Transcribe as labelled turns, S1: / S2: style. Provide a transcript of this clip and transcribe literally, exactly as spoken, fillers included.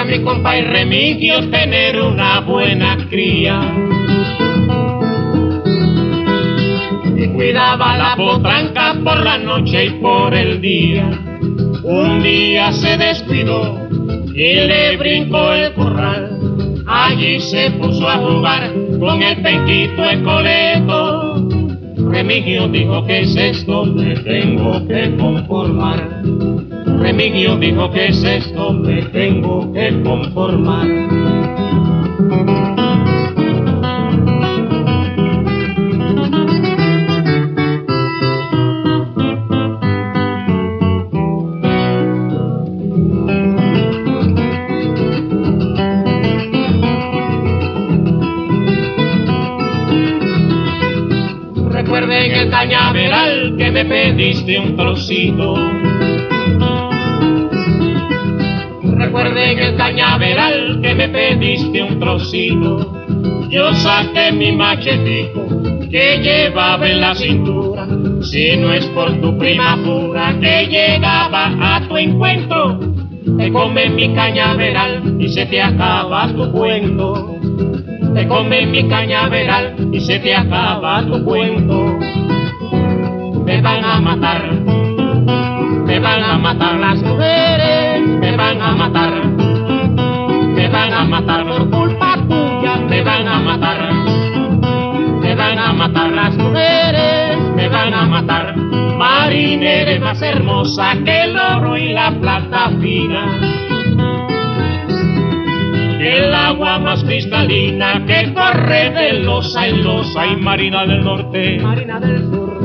S1: quería mi compa y Remigio tener una buena cría. Y cuidaba la potranca por la noche y por el día. Un día se descuidó y le brincó el corral. Allí se puso a jugar con el penquito Escoleto. Remigio dijo, ¿qué es esto? Me tengo que conformar. Remigio dijo, ¿qué es esto? Me tengo que conformar. Recuerden el cañaveral que me pediste un trocito. Recuerden el cañaveral que me pediste un trocito. Yo saqué mi machetico que llevaba en la cintura. Si no es por tu prima pura que llegaba a tu encuentro, te comes mi cañaveral y se te acaba tu cuento. Te comes mi cañaveral y se te acaba tu cuento. Me van a matar, me van a matar las mujeres, me van a matar, me van a matar por culpa tuya, me van a matar, me van a matar las mujeres, me van a matar. Marina, eres más hermosa que el oro y la plata fina, el agua más cristalina que corre de losa en losa. Y Marina del Norte, Marina del Sur,